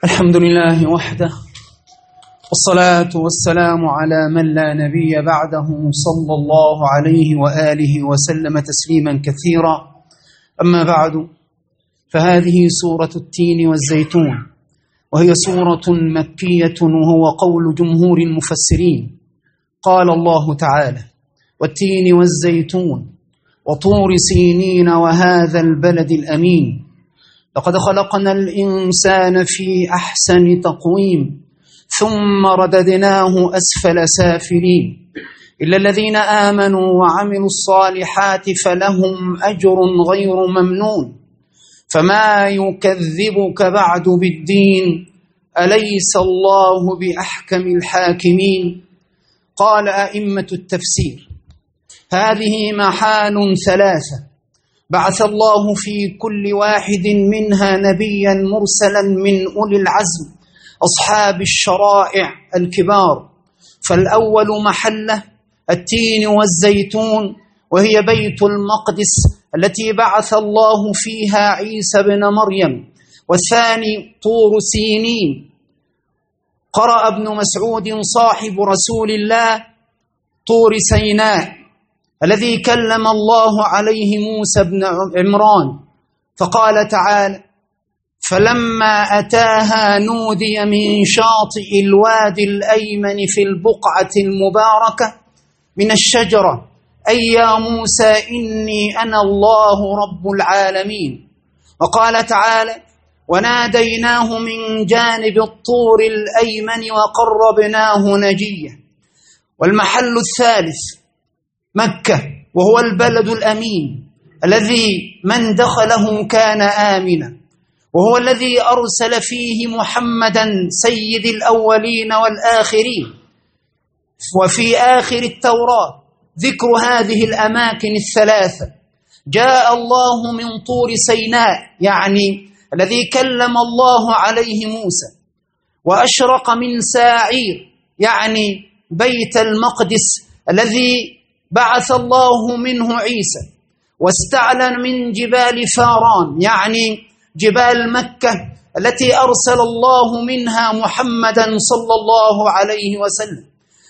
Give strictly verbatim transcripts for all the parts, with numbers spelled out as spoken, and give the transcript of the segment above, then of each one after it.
الحمد لله وحده، والصلاة والسلام على من لا نبي بعده صلى الله عليه وآله وسلم تسليما كثيرا. أما بعد، فهذه سورة التين والزيتون، وهي سورة مكية، وهو قول جمهور المفسرين. قال الله تعالى: والتين والزيتون وطور سينين وهذا البلد الأمين لقد خلقنا الإنسان في أحسن تقويم ثم رددناه أسفل سافلين إلا الذين آمنوا وعملوا الصالحات فلهم أجر غير ممنون فما يكذبك بعد بالدين أليس الله بأحكم الحاكمين. قال أئمة التفسير: هذه محال ثلاثة بعث الله في كل واحد منها نبيا مرسلا من أولي العزم أصحاب الشرائع الكبار. فالأول محله التين والزيتون، وهي بيت المقدس التي بعث الله فيها عيسى بن مريم. والثاني طور سينين. قرأ ابن مسعود صاحب رسول الله: طور سيناء الذي كلم الله عليه موسى بن عمران، فقال تعالى: فلما أتاها نودي من شاطئ الوادي الأيمن في البقعة المباركة من الشجرة أي يا موسى إني أنا الله رب العالمين. وقال تعالى: وناديناه من جانب الطور الأيمن وقربناه نجيا. والمحل الثالث مكة، وهو البلد الأمين الذي من دخله كان آمنا، وهو الذي أرسل فيه محمدا سيد الأولين والآخرين. وفي آخر التوراة ذكر هذه الأماكن الثلاثة. جاء الله من طور سيناء، يعني الذي كلم الله عليه موسى، وأشرق من ساعير، يعني بيت المقدس الذي بعث الله منه عيسى، واستعلن من جبال فاران، يعني جبال مكة التي أرسل الله منها محمدا صلى الله عليه وسلم.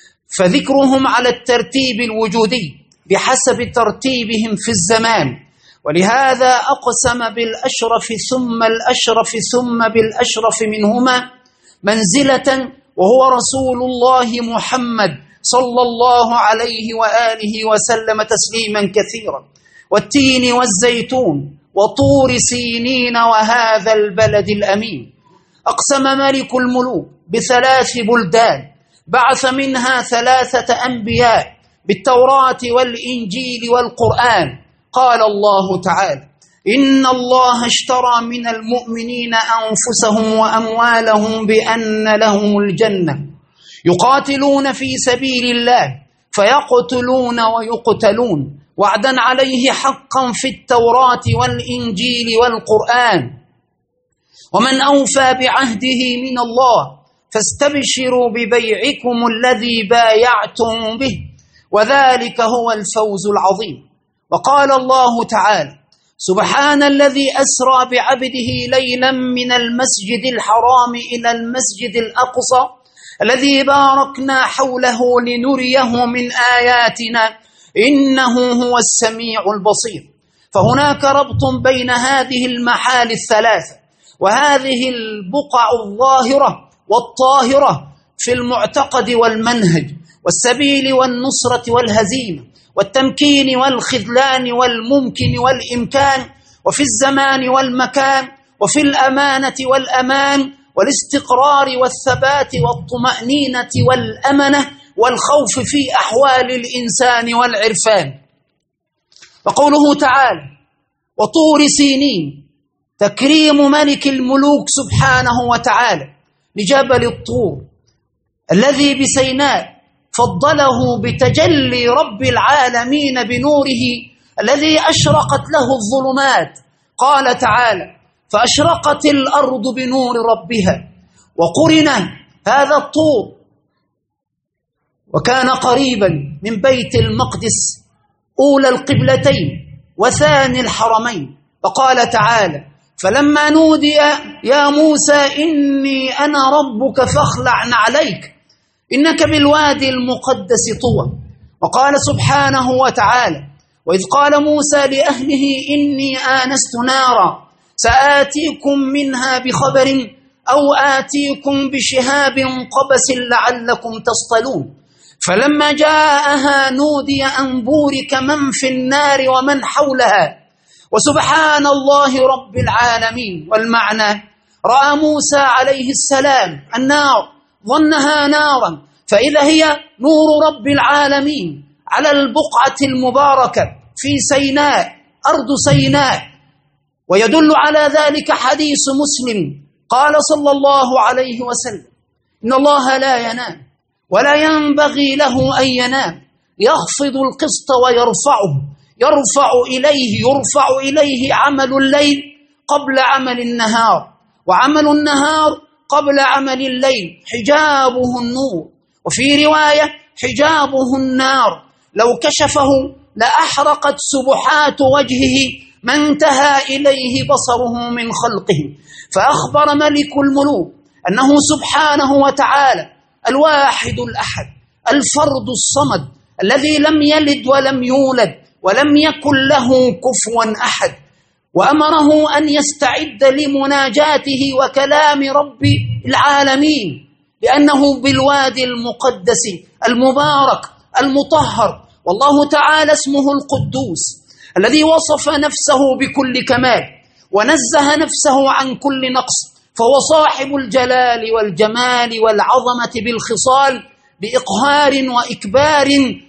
فذكرهم على الترتيب الوجودي بحسب ترتيبهم في الزمان، ولهذا أقسم بالأشرف ثم الأشرف ثم بالأشرف منهما منزلة، وهو رسول الله محمد صلى الله عليه وآله وسلم تسليما كثيرا. والتين والزيتون وطور سينين وهذا البلد الأمين. أقسم ملك الملوك بثلاث بلدان بعث منها ثلاثة أنبياء بالتوراة والإنجيل والقرآن. قال الله تعالى: إن الله اشترى من المؤمنين أنفسهم وأموالهم بأن لهم الجنة يقاتلون في سبيل الله فيقتلون ويقتلون وعدا عليه حقا في التوراة والإنجيل والقرآن. ومن أوفى بعهده من الله فاستبشروا ببيعكم الذي بايعتم به وذلك هو الفوز العظيم. وقال الله تعالى: سبحان الذي أسرى بعبده ليلا من المسجد الحرام إلى المسجد الأقصى الذي باركنا حوله لنريه من آياتنا إنه هو السميع البصير. فهناك ربط بين هذه المحال الثلاثة وهذه البقع الظاهرة والطاهرة في المعتقد والمنهج والسبيل والنصرة والهزيمة والتمكين والخذلان والممكن والإمكان، وفي الزمان والمكان، وفي الأمانة والأمان، والاستقرار والثبات والطمأنينة والأمنة والخوف في أحوال الإنسان والعرفان. وقوله تعالى: وطور سينين، تكريم ملك الملوك سبحانه وتعالى لجبل الطور الذي بسيناء فضله بتجلي رب العالمين بنوره الذي أشرقت له الظلمات. قال تعالى: فأشرقت الأرض بنور ربها. وقرن هذا الطور وكان قريبا من بيت المقدس أولى القبلتين وثاني الحرمين. فقال تعالى: فلما نودي يا موسى إني أنا ربك فاخلع نعليك إنك بالوادي المقدس طوى. وقال سبحانه وتعالى: وإذ قال موسى لأهله إني آنست نارا سآتيكم منها بخبر أو آتيكم بشهاب قبس لعلكم تصطلون. فلما جاءها نودي أن بورك من في النار ومن حولها وسبحان الله رب العالمين. والمعنى: رأى موسى عليه السلام النار ظنها نارا فإذا هي نور رب العالمين على البقعة المباركة في سيناء، أرض سيناء. ويدل على ذلك حديث مسلم قال صلى الله عليه وسلم: إن الله لا ينام ولا ينبغي له أن ينام، يخفض القسط ويرفعه، يرفع إليه يرفع إليه عمل الليل قبل عمل النهار، وعمل النهار قبل عمل الليل، حجابه النور، وفي رواية حجابه النار، لو كشفه لأحرقت سبحات وجهه ما انتهى إليه بصره من خلقه. فأخبر ملك الملوك أنه سبحانه وتعالى الواحد الأحد الفرد الصمد الذي لم يلد ولم يولد ولم يكن له كفوا أحد، وأمره أن يستعد لمناجاته وكلام رب العالمين لأنه بالوادي المقدس المبارك المطهر. والله تعالى اسمه القدوس الذي وصف نفسه بكل كمال ونزه نفسه عن كل نقص، فهو صاحب الجلال والجمال والعظمة بالخصال بإقهار وإكبار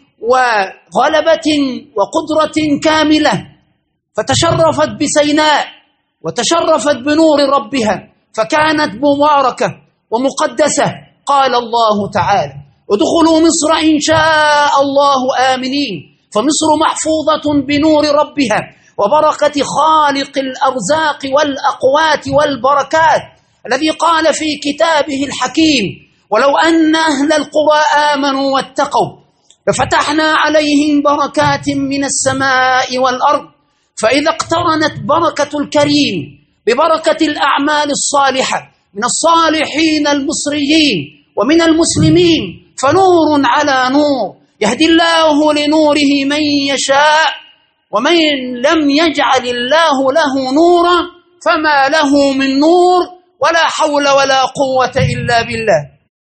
وغلبة وقدرة كاملة. فتشرفت بسيناء وتشرفت بنور ربها فكانت مباركة ومقدسة. قال الله تعالى: ادخلوا مصر إن شاء الله آمنين، فمصر محفوظة بنور ربها وبركة خالق الأرزاق والأقوات والبركات الذي قال في كتابه الحكيم: ولو أن أهل القرى آمنوا واتقوا لفتحنا عليهم بركات من السماء والأرض. فإذا اقترنت بركة الكريم ببركة الأعمال الصالحة من الصالحين المصريين ومن المسلمين فنور على نور، يهدي الله لنوره من يشاء، ومن لم يجعل الله له نورا فما له من نور، ولا حول ولا قوة إلا بالله.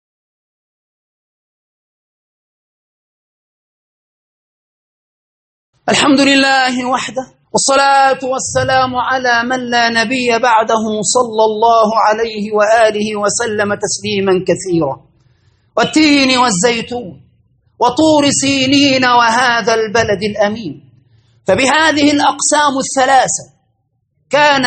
الحمد لله وحده، والصلاة والسلام على من لا نبي بعده صلى الله عليه وآله وسلم تسليما كثيرا. والتين والزيتون وطور سينين وهذا البلد الأمين. فبهذه الأقسام الثلاثة كان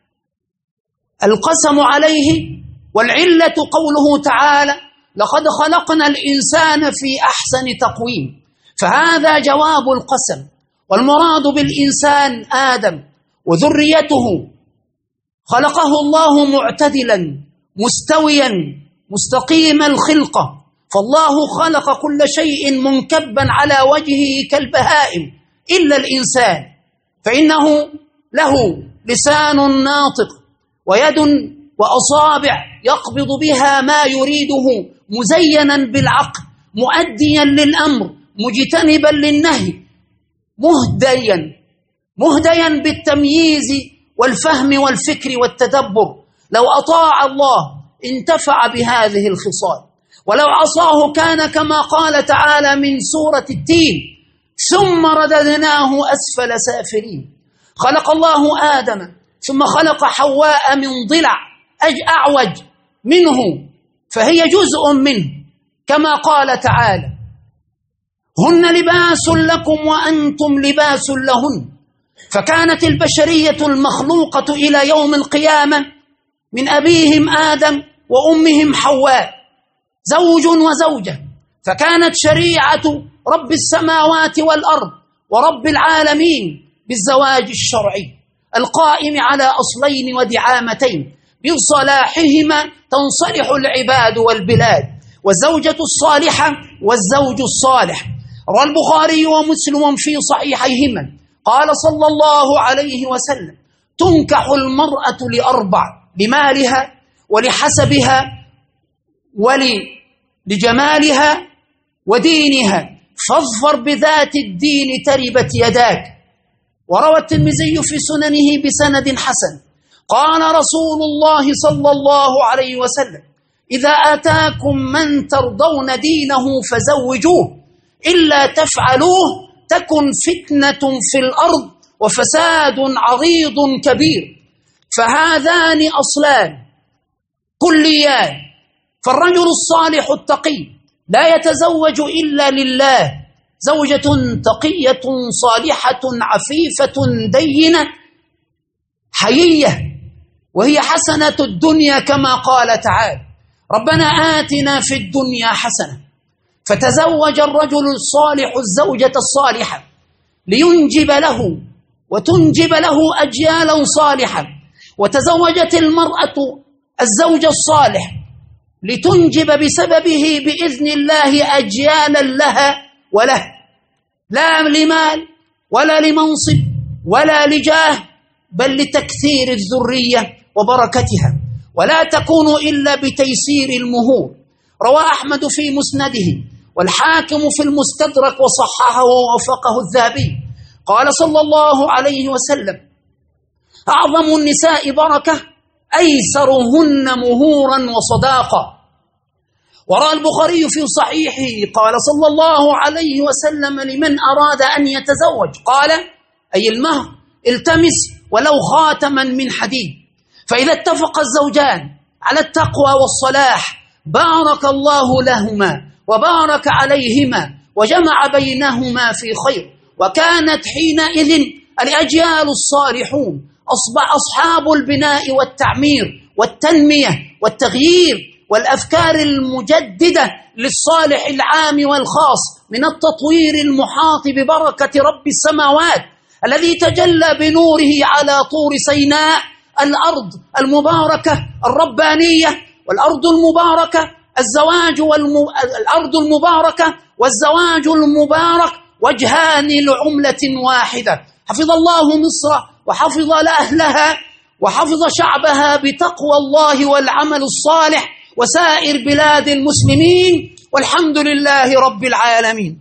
القسم عليه، والعلة قوله تعالى: لقد خلقنا الإنسان في أحسن تقويم. فهذا جواب القسم، والمراد بالإنسان آدم وذريته. خلقه الله معتدلا مستويا مستقيم الخلقة، فالله خلق كل شيء منكبا على وجهه كالبهائم إلا الإنسان، فإنه له لسان ناطق ويد وأصابع يقبض بها ما يريده، مزينا بالعقل، مؤديا للأمر، مجتنبا للنهي، مهديا مهديا بالتمييز والفهم والفكر والتدبر. لو أطاع الله انتفع بهذه الخصال، ولو عصاه كان كما قال تعالى من سورة التين: ثم رددناه أسفل سافلين. خلق الله آدم ثم خلق حواء من ضلع أعوج منه، فهي جزء منه، كما قال تعالى: هن لباس لكم وأنتم لباس لهن. فكانت البشرية المخلوقة إلى يوم القيامة من أبيهم آدم وأمهم حواء زوج وزوجة، فكانت شريعة رب السماوات والأرض ورب العالمين بالزواج الشرعي القائم على أصلين ودعامتين بصلاحهما تنصلح العباد والبلاد، والزوجة الصالحة والزوج الصالح. روى البخاري ومسلم في صحيحيهما قال صلى الله عليه وسلم: تنكح المرأة لأربع: لمالها ولحسبها ولجمالها ودينها، فاظفر بذات الدين تربت يداك. وروى الترمذي في سننه بسند حسن قال رسول الله صلى الله عليه وسلم: إذا آتاكم من ترضون دينه فزوجوه، إلا تفعلوه تكن فتنة في الأرض وفساد عريض كبير. فهذان أصلان كليان. فالرجل الصالح التقي لا يتزوج إلا لله، زوجة تقية صالحة عفيفة دينة حيية، وهي حسنة الدنيا كما قال تعالى: ربنا آتنا في الدنيا حسنة. فتزوج الرجل الصالح الزوجة الصالحة لينجب له وتنجب له أجيالا صالحة، وتزوجت المرأة الزوج الصالح لتنجب بسببه بإذن الله أجيالا لها وله، لا لمال ولا لمنصب ولا لجاه، بل لتكثير الذرية وبركتها، ولا تكون إلا بتيسير المهور. روى أحمد في مسنده والحاكم في المستدرك وصححه ووافقه الذهبي قال صلى الله عليه وسلم: أعظم النساء بركة أيسرهن مهورا وصداقة. وراى البخاري في صحيحه قال صلى الله عليه وسلم: لمن أراد أن يتزوج قال أي المهر التمس ولو خاتما من حديد. فإذا اتفق الزوجان على التقوى والصلاح بارك الله لهما وبارك عليهما وجمع بينهما في خير، وكانت حينئذ الأجيال الصالحون أصبح أصحاب البناء والتعمير والتنمية والتغيير والأفكار المجددة للصالح العام والخاص من التطوير المحاط ببركة رب السماوات الذي تجلى بنوره على طور سيناء، الأرض المباركة الربانية والأرض المباركة الزواج والم... الأرض المباركة والزواج المبارك وجهان لعملة واحدة. حفظ الله مصر وحفظ أهلها وحفظ شعبها بتقوى الله والعمل الصالح وسائر بلاد المسلمين، والحمد لله رب العالمين.